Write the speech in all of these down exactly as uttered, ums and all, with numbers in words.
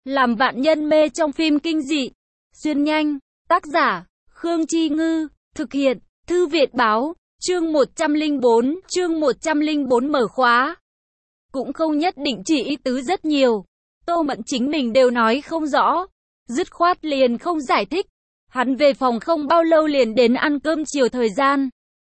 Làm vạn nhân mê trong phim kinh dị. Xuyên nhanh. Tác giả, Khương Chi Ngư. Thực hiện, Thư Viện Báo. Chương một trăm lẻ bốn, chương một trăm lẻ bốn mở khóa. Cũng không nhất định chỉ ý tứ rất nhiều. Tô Mẫn chính mình đều nói không rõ. Dứt khoát liền không giải thích. Hắn về phòng không bao lâu liền đến ăn cơm chiều thời gian.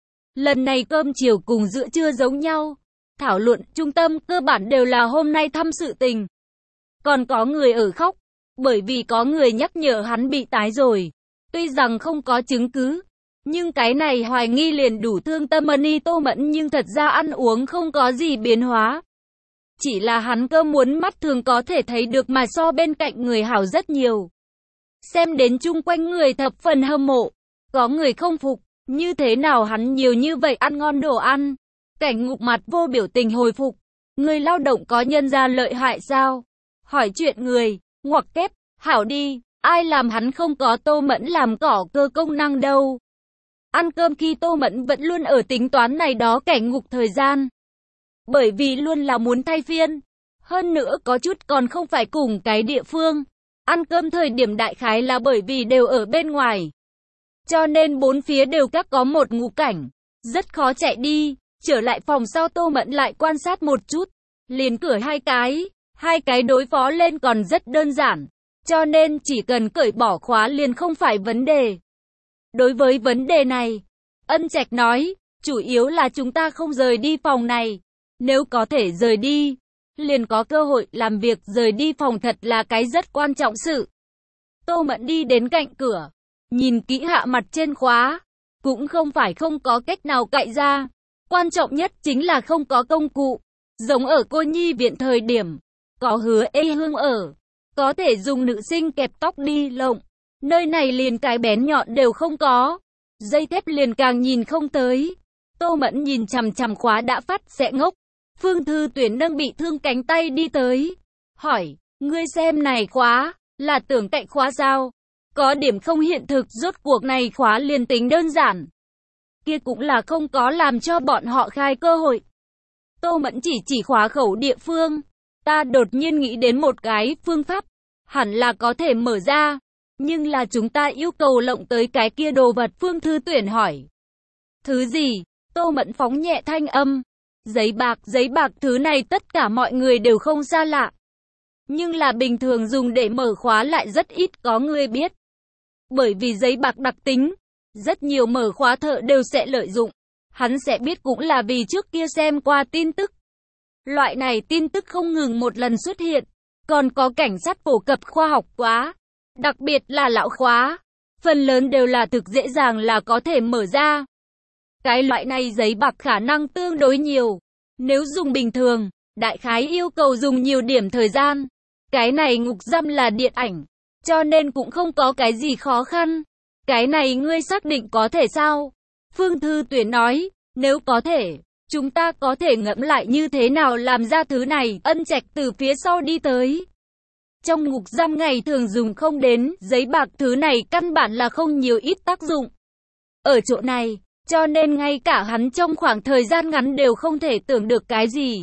Lần này cơm chiều cùng giữa trưa giống nhau. Thảo luận trung tâm cơ bản đều là hôm nay thăm sự tình. Còn có người ở khóc, bởi vì có người nhắc nhở hắn bị tái rồi. Tuy rằng không có chứng cứ, nhưng cái này hoài nghi liền đủ thương tâm Mani Tô Mẫn, nhưng thật ra ăn uống không có gì biến hóa. Chỉ là hắn cơm muốn mắt thường có thể thấy được mà so bên cạnh người hảo rất nhiều. Xem đến chung quanh người thập phần hâm mộ, có người không phục, như thế nào hắn nhiều như vậy ăn ngon đồ ăn. Cảnh Ngục mặt vô biểu tình hồi phục, người lao động có nhân ra lợi hại sao? Hỏi chuyện người, ngoặc kép, hảo đi, ai làm hắn không có Tô Mẫn làm cỏ cơ công năng đâu. Ăn cơm khi Tô Mẫn vẫn luôn ở tính toán này đó Cảnh Ngục thời gian. Bởi vì luôn là muốn thay phiên, hơn nữa có chút còn không phải cùng cái địa phương. Ăn cơm thời điểm đại khái là bởi vì đều ở bên ngoài. Cho nên bốn phía đều các có một ngũ cảnh, rất khó chạy đi. Trở lại phòng sau Tô Mẫn lại quan sát một chút, liền cởi hai cái. Hai cái đối phó lên còn rất đơn giản, cho nên chỉ cần cởi bỏ khóa liền không phải vấn đề. Đối với vấn đề này, Ân Trạch nói, chủ yếu là chúng ta không rời đi phòng này. Nếu có thể rời đi, liền có cơ hội làm việc. Rời đi phòng thật là cái rất quan trọng sự. Tô Mẫn đi đến cạnh cửa, nhìn kỹ hạ mặt trên khóa, cũng không phải không có cách nào cạy ra. Quan trọng nhất chính là không có công cụ, giống ở cô nhi viện thời điểm. Có Hứa Ê Hương ở, có thể dùng nữ sinh kẹp tóc đi lộng. Nơi này liền cái bén nhọn đều không có, dây thép liền càng nhìn không tới. Tô Mẫn nhìn chằm chằm khóa đã phát sẽ ngốc. Phương Thư Tuyển nâng bị thương cánh tay đi tới, hỏi, ngươi xem này khóa, là tưởng cạnh khóa sao? Có điểm không hiện thực, rốt cuộc này khóa liền tính đơn giản. Kia cũng là không có làm cho bọn họ khai cơ hội. Tô Mẫn chỉ chỉ khóa khẩu địa phương. Ta đột nhiên nghĩ đến một cái phương pháp, hẳn là có thể mở ra, nhưng là chúng ta yêu cầu lộng tới cái kia đồ vật. Phương Thư Tuyển hỏi. Thứ gì? Tô Mẫn phóng nhẹ thanh âm. Giấy bạc. Giấy bạc thứ này tất cả mọi người đều không xa lạ, nhưng là bình thường dùng để mở khóa lại rất ít có người biết. Bởi vì giấy bạc đặc tính, rất nhiều mở khóa thợ đều sẽ lợi dụng. Hắn sẽ biết cũng là vì trước kia xem qua tin tức. Loại này tin tức không ngừng một lần xuất hiện, còn có cảnh sát phổ cập khoa học quá, đặc biệt là lão khóa, phần lớn đều là thực dễ dàng là có thể mở ra. Cái loại này giấy bạc khả năng tương đối nhiều, nếu dùng bình thường, đại khái yêu cầu dùng nhiều điểm thời gian. Cái này ngục giam là điện ảnh, cho nên cũng không có cái gì khó khăn. Cái này ngươi xác định có thể sao? Phương Thư Tuyển nói, nếu có thể, chúng ta có thể ngẫm lại như thế nào làm ra thứ này. Ân Trạch từ phía sau đi tới. Trong ngục giam ngày thường dùng không đến, giấy bạc thứ này căn bản là không nhiều ít tác dụng. Ở chỗ này, cho nên ngay cả hắn trong khoảng thời gian ngắn đều không thể tưởng được cái gì.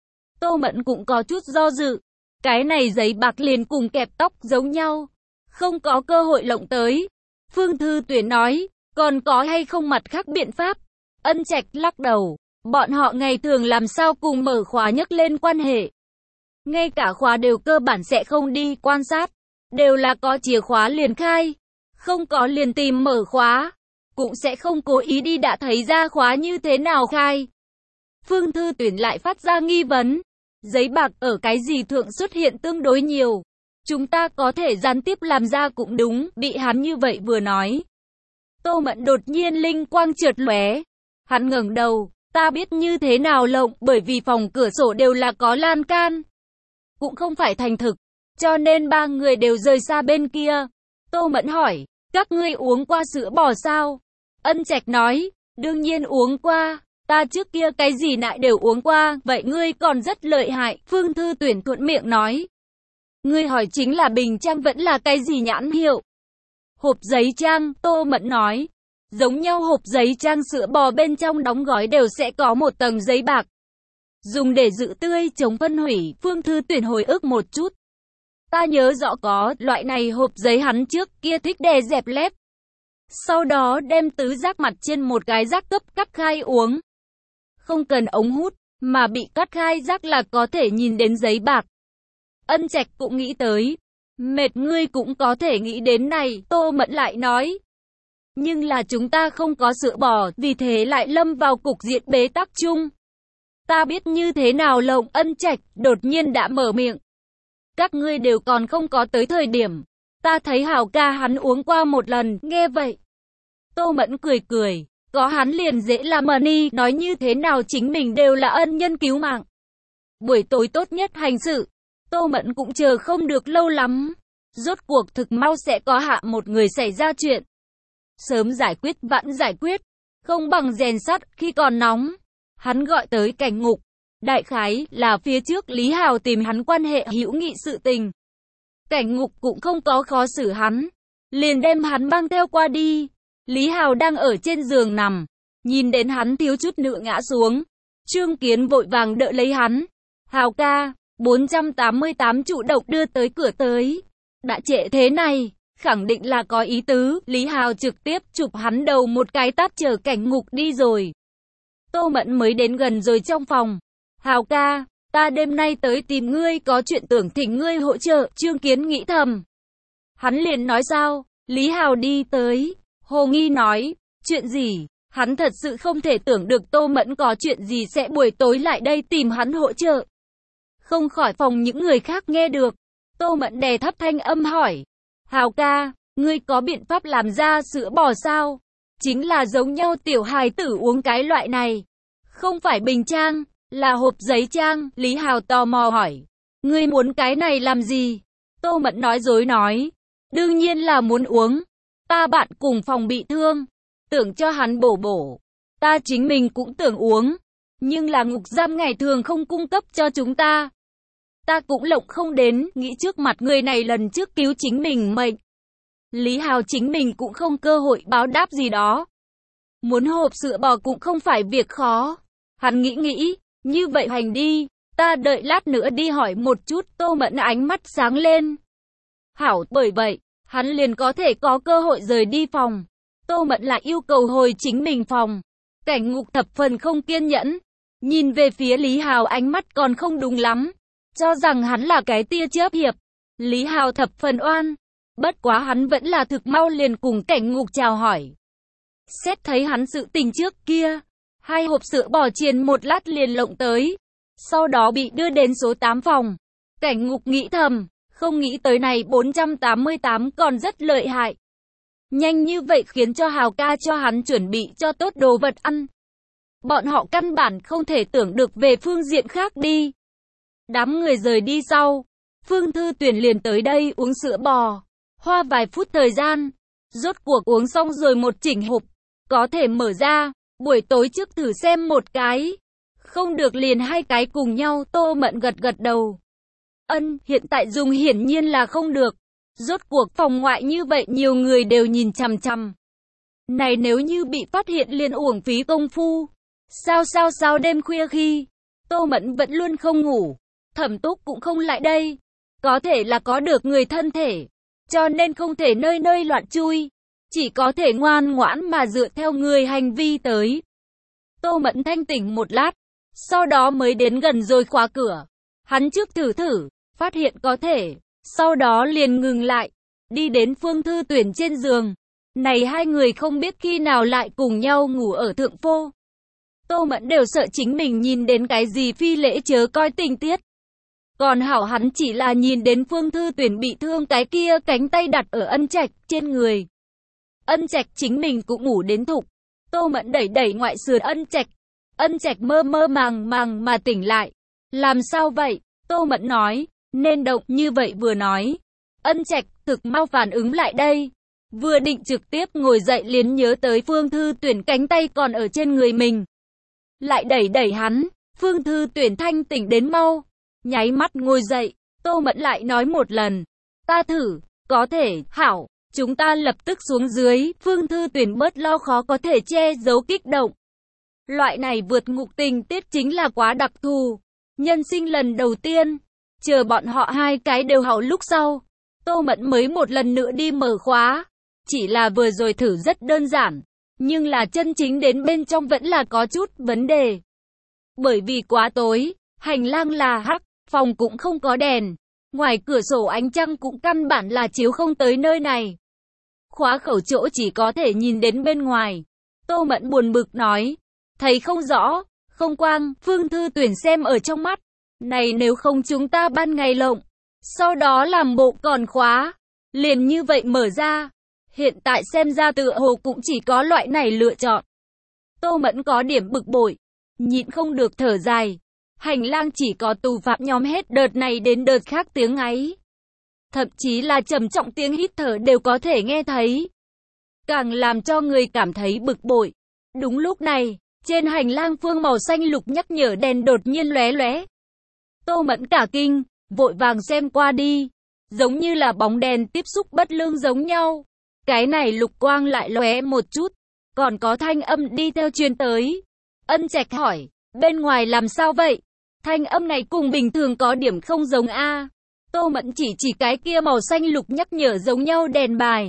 Tô Mẫn cũng có chút do dự. Cái này giấy bạc liền cùng kẹp tóc giống nhau, không có cơ hội lộng tới. Phương Thư Tuyển nói, còn có hay không mặt khác biện pháp? Ân Trạch lắc đầu. Bọn họ ngày thường làm sao cùng mở khóa nhấc lên quan hệ. Ngay cả khóa đều cơ bản sẽ không đi quan sát. Đều là có chìa khóa liền khai. Không có liền tìm mở khóa. Cũng sẽ không cố ý đi đã thấy ra khóa như thế nào khai. Phương Thư Tuyển lại phát ra nghi vấn. Giấy bạc ở cái gì thượng xuất hiện tương đối nhiều. Chúng ta có thể gián tiếp làm ra cũng đúng. Bị hắn như vậy vừa nói, Tô Mẫn đột nhiên linh quang chợt lóe. Hắn ngẩng đầu. Ta biết như thế nào lộng, bởi vì phòng cửa sổ đều là có lan can, cũng không phải thành thực, cho nên ba người đều rời xa bên kia. Tô Mẫn hỏi, các ngươi uống qua sữa bò sao? Ân Trạch nói, đương nhiên uống qua, ta trước kia cái gì nại đều uống qua. Vậy ngươi còn rất lợi hại. Phương Thư Tuyển thuận miệng nói. Ngươi hỏi chính là bình trang vẫn là cái gì nhãn hiệu? Hộp giấy trang. Tô Mẫn nói. Giống nhau hộp giấy trang sữa bò bên trong đóng gói đều sẽ có một tầng giấy bạc, dùng để giữ tươi chống phân hủy. Phương Thư Tuyển hồi ức một chút. Ta nhớ rõ có loại này hộp giấy hắn trước kia thích đè dẹp lép. Sau đó đem tứ giác mặt trên một cái giác cấp cắt khai uống. Không cần ống hút, mà bị cắt khai giác là có thể nhìn đến giấy bạc. Ân Trạch cũng nghĩ tới. Mệt ngươi cũng có thể nghĩ đến này, Tô Mẫn lại nói. Nhưng là chúng ta không có sữa bò, vì thế lại lâm vào cục diện bế tắc chung. Ta biết như thế nào lộng. Ân Trạch đột nhiên đã mở miệng. Các ngươi đều còn không có tới thời điểm. Ta thấy Hào ca hắn uống qua một lần, nghe vậy. Tô Mẫn cười cười, có hắn liền dễ làm money, nói như thế nào chính mình đều là ân nhân cứu mạng. Buổi tối tốt nhất hành sự. Tô Mẫn cũng chờ không được lâu lắm. Rốt cuộc thực mau sẽ có hạ một người xảy ra chuyện. Sớm giải quyết vãn giải quyết, không bằng rèn sắt khi còn nóng. Hắn gọi tới Cảnh Ngục. Đại khái là phía trước Lý Hào tìm hắn quan hệ hữu nghị sự tình. Cảnh Ngục cũng không có khó xử hắn, liền đem hắn mang theo qua đi. Lý Hào đang ở trên giường nằm, nhìn đến hắn thiếu chút nữa ngã xuống. Trương Kiến vội vàng đỡ lấy hắn. Hào ca, bốn trăm tám mươi tám trụ độc đưa tới cửa tới. Đã trễ thế này, khẳng định là có ý tứ. Lý Hào trực tiếp chụp hắn đầu một cái tát chở Cảnh Ngục đi rồi. Tô Mẫn mới đến gần rồi trong phòng. Hào ca, ta đêm nay tới tìm ngươi có chuyện tưởng thỉnh ngươi hỗ trợ. Trương Kiến nghĩ thầm. Hắn liền nói sao? Lý Hào đi tới. Hồ nghi nói, chuyện gì? Hắn thật sự không thể tưởng được Tô Mẫn có chuyện gì sẽ buổi tối lại đây tìm hắn hỗ trợ. Không khỏi phòng những người khác nghe được. Tô Mẫn đè thấp thanh âm hỏi. Hào ca, ngươi có biện pháp làm ra sữa bò sao? Chính là giống nhau tiểu hài tử uống cái loại này. Không phải bình trang, là hộp giấy trang. Lý Hào tò mò hỏi. Ngươi muốn cái này làm gì? Tô Mẫn nói dối nói. Đương nhiên là muốn uống. Ta bạn cùng phòng bị thương. Tưởng cho hắn bổ bổ. Ta chính mình cũng tưởng uống. Nhưng là ngục giam ngày thường không cung cấp cho chúng ta. Ta cũng lộng không đến, nghĩ trước mặt người này lần trước cứu chính mình mệnh. Lý Hào chính mình cũng không cơ hội báo đáp gì đó. Muốn hộp sữa bò cũng không phải việc khó. Hắn nghĩ nghĩ, như vậy hành đi, ta đợi lát nữa đi hỏi một chút. Tô Mẫn ánh mắt sáng lên. Hảo, bởi vậy, hắn liền có thể có cơ hội rời đi phòng. Tô Mẫn lại yêu cầu hồi chính mình phòng. Cảnh Ngục thập phần không kiên nhẫn. Nhìn về phía Lý Hào ánh mắt còn không đúng lắm. Cho rằng hắn là cái tia chớp hiệp. Lý Hào thập phần oan. Bất quá hắn vẫn là thực mau liền cùng Cảnh Ngục chào hỏi. Xét thấy hắn sự tình trước kia. Hai hộp sữa bò chiên một lát liền lộng tới. Sau đó bị đưa đến số tám phòng. Cảnh Ngục nghĩ thầm. Không nghĩ tới này bốn trăm tám mươi tám còn rất lợi hại. Nhanh như vậy khiến cho Hào ca cho hắn chuẩn bị cho tốt đồ vật ăn. Bọn họ căn bản không thể tưởng được về phương diện khác đi. Đám người rời đi sau. Phương Thư Tuyển liền tới đây uống sữa bò. Hoa vài phút thời gian. Rốt cuộc uống xong rồi một chỉnh hộp. Có thể mở ra. Buổi tối trước thử xem một cái. Không được liền hai cái cùng nhau. Tô Mẫn gật gật đầu. Ân, hiện tại dùng hiển nhiên là không được. Rốt cuộc phòng ngoại như vậy nhiều người đều nhìn chằm chằm. Này nếu như bị phát hiện liền uổng phí công phu. Sao sao sao đêm khuya khi. Tô Mẫn vẫn luôn không ngủ. Thẩm Túc cũng không lại đây. Có thể là có được người thân thể. Cho nên không thể nơi nơi loạn chui. Chỉ có thể ngoan ngoãn mà dựa theo người hành vi tới. Tô Mẫn thanh tỉnh một lát. Sau đó mới đến gần rồi khóa cửa. Hắn trước thử thử. Phát hiện có thể. Sau đó liền ngừng lại. Đi đến Phương Thư Tuyển trên giường. Này hai người không biết khi nào lại cùng nhau ngủ ở thượng phô. Tô Mẫn đều sợ chính mình nhìn đến cái gì phi lễ chớ coi tình tiết. Còn hảo hắn chỉ là nhìn đến Phương Thư Tuyển bị thương cái kia cánh tay đặt ở Ân Trạch trên người. Ân Trạch chính mình cũng ngủ đến thục. Tô Mẫn đẩy đẩy ngoại sườn Ân Trạch. Ân Trạch mơ mơ màng màng mà tỉnh lại. Làm sao vậy? Tô Mẫn nói. Nên động như vậy vừa nói. Ân Trạch thực mau phản ứng lại đây. Vừa định trực tiếp ngồi dậy liền nhớ tới Phương Thư Tuyển cánh tay còn ở trên người mình. Lại đẩy đẩy hắn. Phương Thư Tuyển thanh tỉnh đến mau. Nháy mắt ngồi dậy. Tô Mẫn lại nói một lần. Ta thử. Có thể. Hảo. Chúng ta lập tức xuống dưới. Phương Thư Tuyển bớt lo khó có thể che giấu kích động. Loại này vượt ngục tình tiết chính là quá đặc thù. Nhân sinh lần đầu tiên. Chờ bọn họ hai cái đều hỏng lúc sau, Tô Mẫn mới một lần nữa đi mở khóa. Chỉ là vừa rồi thử rất đơn giản, nhưng là chân chính đến bên trong vẫn là có chút vấn đề. Bởi vì quá tối, hành lang là hắc, phòng cũng không có đèn, ngoài cửa sổ ánh trăng cũng căn bản là chiếu không tới nơi này. Khóa khẩu chỗ chỉ có thể nhìn đến bên ngoài. Tô Mẫn buồn bực nói, thấy không rõ, không quang, Phương Thư Tuyển xem ở trong mắt. Này nếu không chúng ta ban ngày lộng, sau đó làm bộ còn khóa, liền như vậy mở ra. Hiện tại xem ra tựa hồ cũng chỉ có loại này lựa chọn. Tô Mẫn có điểm bực bội, nhịn không được thở dài. Hành lang chỉ có tù phạm nhóm hết đợt này đến đợt khác tiếng ấy. Thậm chí là trầm trọng tiếng hít thở đều có thể nghe thấy. Càng làm cho người cảm thấy bực bội. Đúng lúc này, trên hành lang phương màu xanh lục nhắc nhở đèn đột nhiên lóe lóe. Tô Mẫn cả kinh, vội vàng xem qua đi. Giống như là bóng đèn tiếp xúc bất lương giống nhau. Cái này lục quang lại lóe một chút. Còn có thanh âm đi theo truyền tới. Ân Trạch hỏi, bên ngoài làm sao vậy? Thanh âm này cùng bình thường có điểm không giống a. Tô Mẫn chỉ chỉ cái kia màu xanh lục nhắc nhở giống nhau đèn bài.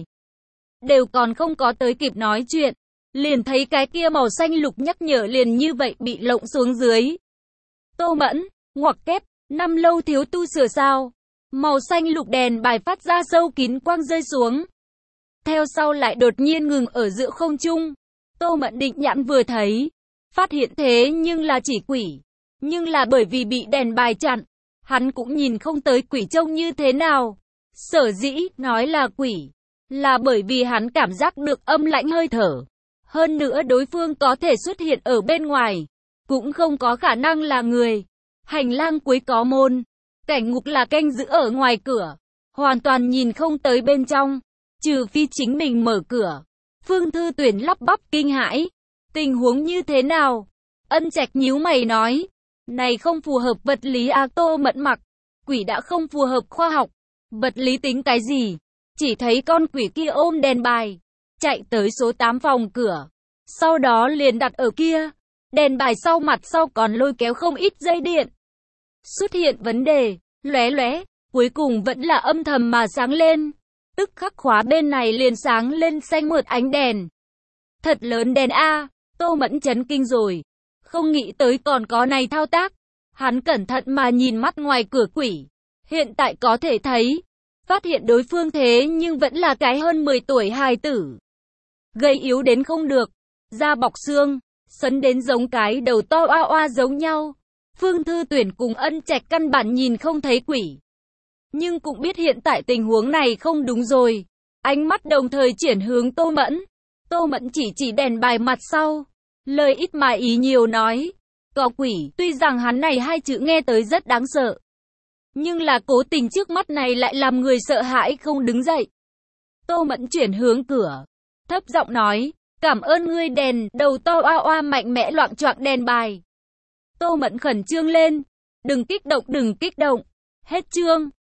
Đều còn không có tới kịp nói chuyện. Liền thấy cái kia màu xanh lục nhắc nhở liền như vậy bị lộng xuống dưới. Tô Mẫn, ngoặc kép, năm lâu thiếu tu sửa sao? Màu xanh lục đèn bài phát ra sâu kín quang rơi xuống. Theo sau lại đột nhiên ngừng ở giữa không trung. Tô Mẫn định nhãn vừa thấy. Phát hiện thế nhưng là chỉ quỷ. Nhưng là bởi vì bị đèn bài chặn. Hắn cũng nhìn không tới quỷ trông như thế nào. Sở dĩ nói là quỷ. Là bởi vì hắn cảm giác được âm lãnh hơi thở. Hơn nữa đối phương có thể xuất hiện ở bên ngoài. Cũng không có khả năng là người. Hành lang cuối có môn. Cảnh ngục là canh giữ ở ngoài cửa. Hoàn toàn nhìn không tới bên trong. Trừ phi chính mình mở cửa. Phương Thư Tuyển lắp bắp kinh hãi. Tình huống như thế nào? Ân Trạch nhíu mày nói. Này không phù hợp vật lý a. Tô Mẫn mặc. Quỷ đã không phù hợp khoa học. Vật lý tính cái gì? Chỉ thấy con quỷ kia ôm đèn bài. Chạy tới số tám phòng cửa. Sau đó liền đặt ở kia. Đèn bài sau mặt sau còn lôi kéo không ít dây điện. Xuất hiện vấn đề. Lóe lóe. Cuối cùng vẫn là âm thầm mà sáng lên. Tức khắc khóa bên này liền sáng lên xanh mượt ánh đèn. Thật lớn đèn a. Tô Mẫn chấn kinh rồi. Không nghĩ tới còn có này thao tác. Hắn cẩn thận mà nhìn mắt ngoài cửa quỷ. Hiện tại có thể thấy. Phát hiện đối phương thế nhưng vẫn là cái hơn mười tuổi hài tử. Gầy yếu đến không được. Da bọc xương. Sấn đến giống cái đầu to oa oa giống nhau. Phương Thư Tuyển cùng Ân Trạch căn bản nhìn không thấy quỷ. Nhưng cũng biết hiện tại tình huống này không đúng rồi. Ánh mắt đồng thời chuyển hướng Tô Mẫn. Tô Mẫn chỉ chỉ đèn bài mặt sau. Lời ít mà ý nhiều nói. Có quỷ, tuy rằng hắn này hai chữ nghe tới rất đáng sợ. Nhưng là cố tình trước mắt này lại làm người sợ hãi không đứng dậy. Tô Mẫn chuyển hướng cửa. Thấp giọng nói, cảm ơn ngươi đèn, đầu to oa oa mạnh mẽ loạng choạng đèn bài. Tô Mẫn khẩn trương lên. Đừng kích động, đừng kích động. Hết chương.